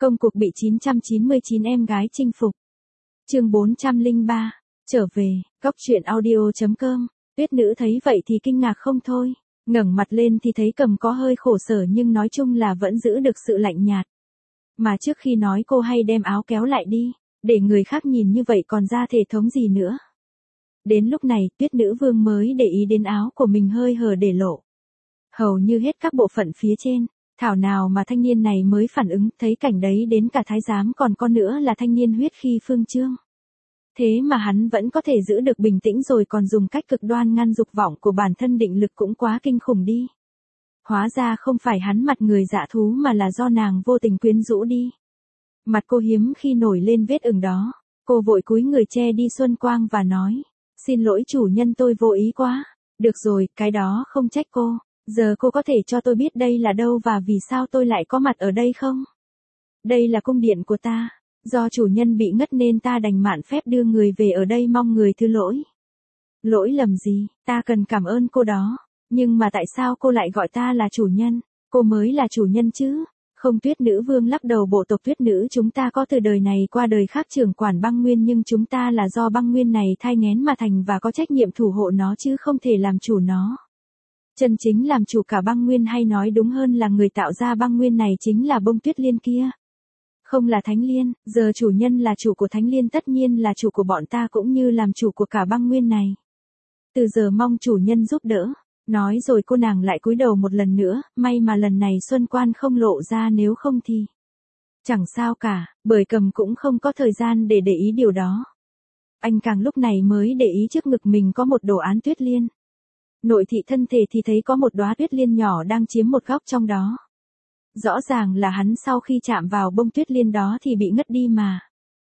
Công cuộc bị 999 em gái chinh phục. Chương 403. Trở về. Góc truyện audio.com. Tuyết nữ thấy vậy thì kinh ngạc không thôi. Ngẩng mặt lên thì thấy Cầm có hơi khổ sở nhưng nói chung là vẫn giữ được sự lạnh nhạt. Mà trước khi nói cô hay đem áo kéo lại đi, để người khác nhìn như vậy còn ra thể thống gì nữa. Đến lúc này Tuyết nữ vương mới để ý đến áo của mình hơi hở để lộ. Hầu như hết các bộ phận phía trên. Thảo nào mà thanh niên này mới phản ứng, thấy cảnh đấy đến cả thái giám còn con nữa là thanh niên huyết khi phương trương. Thế mà hắn vẫn có thể giữ được bình tĩnh rồi còn dùng cách cực đoan ngăn dục vọng của bản thân, định lực cũng quá kinh khủng đi. Hóa ra không phải hắn mặt người dạ thú mà là do nàng vô tình quyến rũ đi. Mặt cô hiếm khi nổi lên vết ửng đó, cô vội cúi người che đi xuân quang và nói, xin lỗi chủ nhân, tôi vô ý quá. Được rồi, cái đó không trách cô. Giờ cô có thể cho tôi biết đây là đâu và vì sao tôi lại có mặt ở đây không? Đây là cung điện của ta. Do chủ nhân bị ngất nên ta đành mạn phép đưa người về ở đây, mong người thứ lỗi. Lỗi lầm gì, ta cần cảm ơn cô đó. Nhưng mà tại sao cô lại gọi ta là chủ nhân? Cô mới là chủ nhân chứ. Không, Tuyết nữ vương lắc đầu, bộ tộc Tuyết nữ chúng ta có từ đời này qua đời khác trưởng quản băng nguyên, nhưng chúng ta là do băng nguyên này thai nghén mà thành và có trách nhiệm thủ hộ nó chứ không thể làm chủ nó. Chân chính làm chủ cả băng nguyên, hay nói đúng hơn là người tạo ra băng nguyên này chính là bông tuyết liên kia. Không là Thánh Liên, giờ chủ nhân là chủ của Thánh Liên tất nhiên là chủ của bọn ta cũng như làm chủ của cả băng nguyên này. Từ giờ mong chủ nhân giúp đỡ. Nói rồi cô nàng lại cúi đầu một lần nữa, may mà lần này Xuân Quan không lộ ra, nếu không thì chẳng sao cả, bởi Cầm cũng không có thời gian để ý điều đó. Anh càng lúc này mới để ý trước ngực mình có một đồ án tuyết liên. Nội thị thân thể thì thấy có một đóa tuyết liên nhỏ đang chiếm một góc trong đó. Rõ ràng là hắn sau khi chạm vào bông tuyết liên đó thì bị ngất đi mà.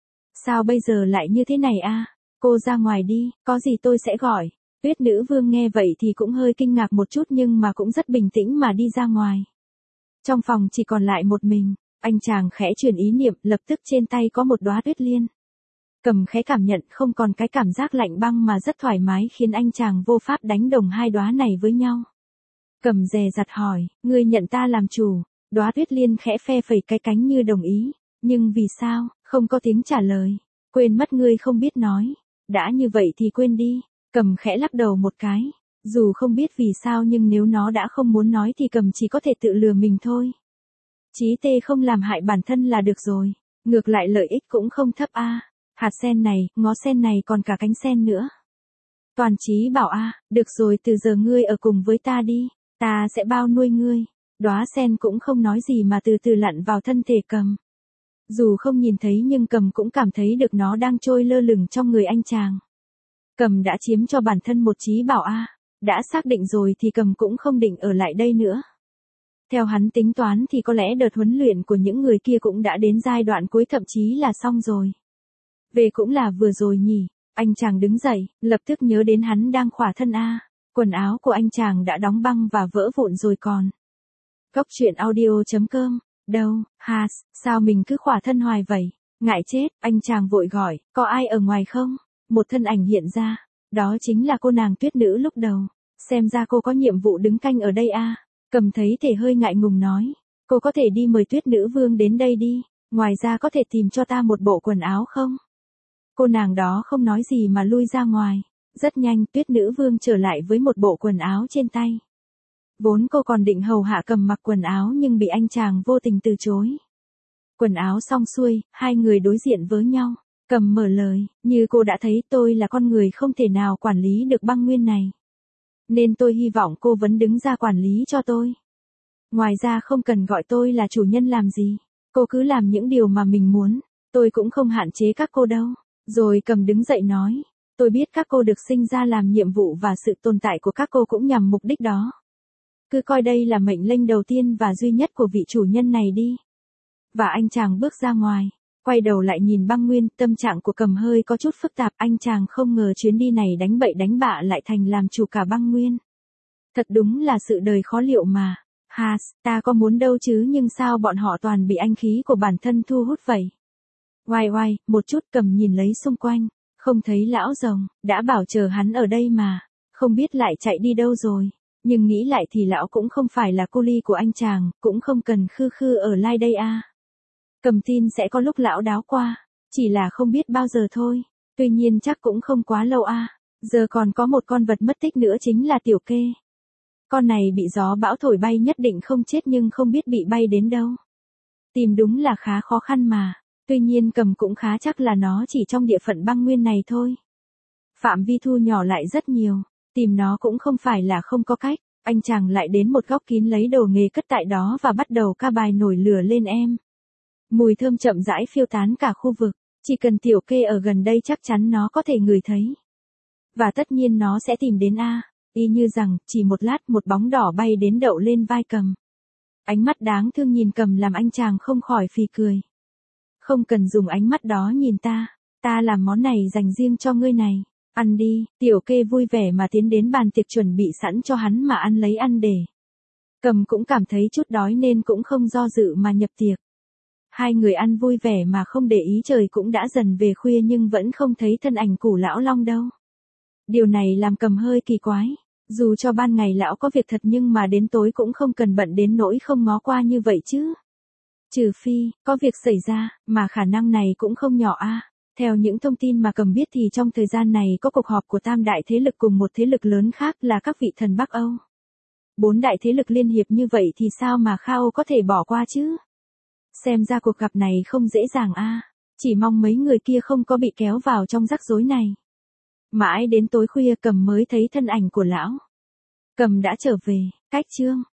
Sao bây giờ lại như thế này a? Cô ra ngoài đi, có gì tôi sẽ gọi. Tuyết nữ vương nghe vậy thì cũng hơi kinh ngạc một chút nhưng mà cũng rất bình tĩnh mà đi ra ngoài. Trong phòng chỉ còn lại một mình, anh chàng khẽ chuyển ý niệm, lập tức trên tay có một đóa tuyết liên. Cầm khẽ cảm nhận không còn cái cảm giác lạnh băng mà rất thoải mái, khiến anh chàng vô pháp đánh đồng hai đóa này với nhau. Cầm dè dặt hỏi, ngươi nhận ta làm chủ? Đóa tuyết liên khẽ phe phẩy cái cánh như đồng ý, nhưng vì sao? Không có tiếng trả lời. Quên mất ngươi không biết nói. Đã như vậy thì quên đi. Cầm khẽ lắc đầu một cái. Dù không biết vì sao nhưng nếu nó đã không muốn nói thì Cầm chỉ có thể tự lừa mình thôi. Chí tê không làm hại bản thân là được rồi. Ngược lại lợi ích cũng không thấp a. Hạt sen này, ngó sen này, còn cả cánh sen nữa. Toàn Chí bảo được rồi, từ giờ ngươi ở cùng với ta đi. Ta sẽ bao nuôi ngươi. Đóa sen cũng không nói gì mà từ từ lặn vào thân thể Cầm. Dù không nhìn thấy nhưng Cầm cũng cảm thấy được nó đang trôi lơ lửng trong người anh chàng. Cầm đã chiếm cho bản thân một Chí bảo đã xác định rồi thì Cầm cũng không định ở lại đây nữa. Theo hắn tính toán thì có lẽ đợt huấn luyện của những người kia cũng đã đến giai đoạn cuối, thậm chí là xong rồi. Về cũng là vừa rồi nhỉ. Anh chàng đứng dậy, lập tức nhớ đến hắn đang khỏa thân quần áo của anh chàng đã đóng băng và vỡ vụn rồi còn. Góc truyện audio.com. Đâu, sao mình cứ khỏa thân hoài vậy? Ngại chết, anh chàng vội gọi, có ai ở ngoài không? Một thân ảnh hiện ra, đó chính là cô nàng Tuyết nữ lúc đầu. Xem ra cô có nhiệm vụ đứng canh ở đây Cầm thấy thể hơi ngại ngùng nói, cô có thể đi mời Tuyết nữ vương đến đây đi, ngoài ra có thể tìm cho ta một bộ quần áo không? Cô nàng đó không nói gì mà lui ra ngoài. Rất nhanh Tuyết nữ vương trở lại với một bộ quần áo trên tay. Vốn cô còn định hầu hạ Cầm mặc quần áo nhưng bị anh chàng vô tình từ chối. Quần áo xong xuôi, hai người đối diện với nhau. Cầm mở lời, như cô đã thấy tôi là con người không thể nào quản lý được băng nguyên này. Nên tôi hy vọng cô vẫn đứng ra quản lý cho tôi. Ngoài ra không cần gọi tôi là chủ nhân làm gì. Cô cứ làm những điều mà mình muốn. Tôi cũng không hạn chế các cô đâu. Rồi Cầm đứng dậy nói, tôi biết các cô được sinh ra làm nhiệm vụ và sự tồn tại của các cô cũng nhằm mục đích đó. Cứ coi đây là mệnh lệnh đầu tiên và duy nhất của vị chủ nhân này đi. Và anh chàng bước ra ngoài, quay đầu lại nhìn băng nguyên, tâm trạng của Cầm hơi có chút phức tạp. Anh chàng không ngờ chuyến đi này đánh bậy đánh bạ lại thành làm chủ cả băng nguyên. Thật đúng là sự đời khó liệu mà. Ta có muốn đâu chứ, nhưng sao bọn họ toàn bị anh khí của bản thân thu hút vậy? Oai, một chút. Cầm nhìn lấy xung quanh, không thấy lão rồng, đã bảo chờ hắn ở đây mà, không biết lại chạy đi đâu rồi. Nhưng nghĩ lại thì lão cũng không phải là cô ly của anh chàng, cũng không cần khư khư ở lại đây Cầm tin sẽ có lúc lão đáo qua, chỉ là không biết bao giờ thôi, tuy nhiên chắc cũng không quá lâu a. Giờ còn có một con vật mất tích nữa chính là Tiểu Kê. Con này bị gió bão thổi bay nhất định không chết nhưng không biết bị bay đến đâu. Tìm đúng là khá khó khăn mà, tuy nhiên Cầm cũng khá chắc là nó chỉ trong địa phận băng nguyên này thôi. Phạm vi thu nhỏ lại rất nhiều, tìm nó cũng không phải là không có cách. Anh chàng lại đến một góc kín lấy đồ nghề cất tại đó và bắt đầu ca bài nổi lửa lên em. Mùi thơm chậm rãi phiêu tán cả khu vực, chỉ cần Tiểu Kê ở gần đây chắc chắn nó có thể ngửi thấy. Và tất nhiên nó sẽ tìm đến a. Y như rằng, chỉ một lát một bóng đỏ bay đến đậu lên vai Cầm. Ánh mắt đáng thương nhìn Cầm làm anh chàng không khỏi phì cười. Không cần dùng ánh mắt đó nhìn ta làm món này dành riêng cho ngươi này. Ăn đi, Tiểu Kê vui vẻ mà tiến đến bàn tiệc chuẩn bị sẵn cho hắn mà ăn lấy ăn để. Cầm cũng cảm thấy chút đói nên cũng không do dự mà nhập tiệc. Hai người ăn vui vẻ mà không để ý trời cũng đã dần về khuya nhưng vẫn không thấy thân ảnh của lão Long đâu. Điều này làm Cầm hơi kỳ quái. Dù cho ban ngày lão có việc thật nhưng mà đến tối cũng không cần bận đến nỗi không ngó qua như vậy chứ. Trừ phi, có việc xảy ra, mà khả năng này cũng không nhỏ a. Theo những thông tin mà Cầm biết thì trong thời gian này có cuộc họp của tam đại thế lực cùng một thế lực lớn khác là các vị thần Bắc Âu. 4 đại thế lực liên hiệp như vậy thì sao mà Khao có thể bỏ qua chứ? Xem ra cuộc gặp này không dễ dàng a. Chỉ mong mấy người kia không có bị kéo vào trong rắc rối này. Mãi đến tối khuya Cầm mới thấy thân ảnh của lão. Cầm đã trở về, cách chương.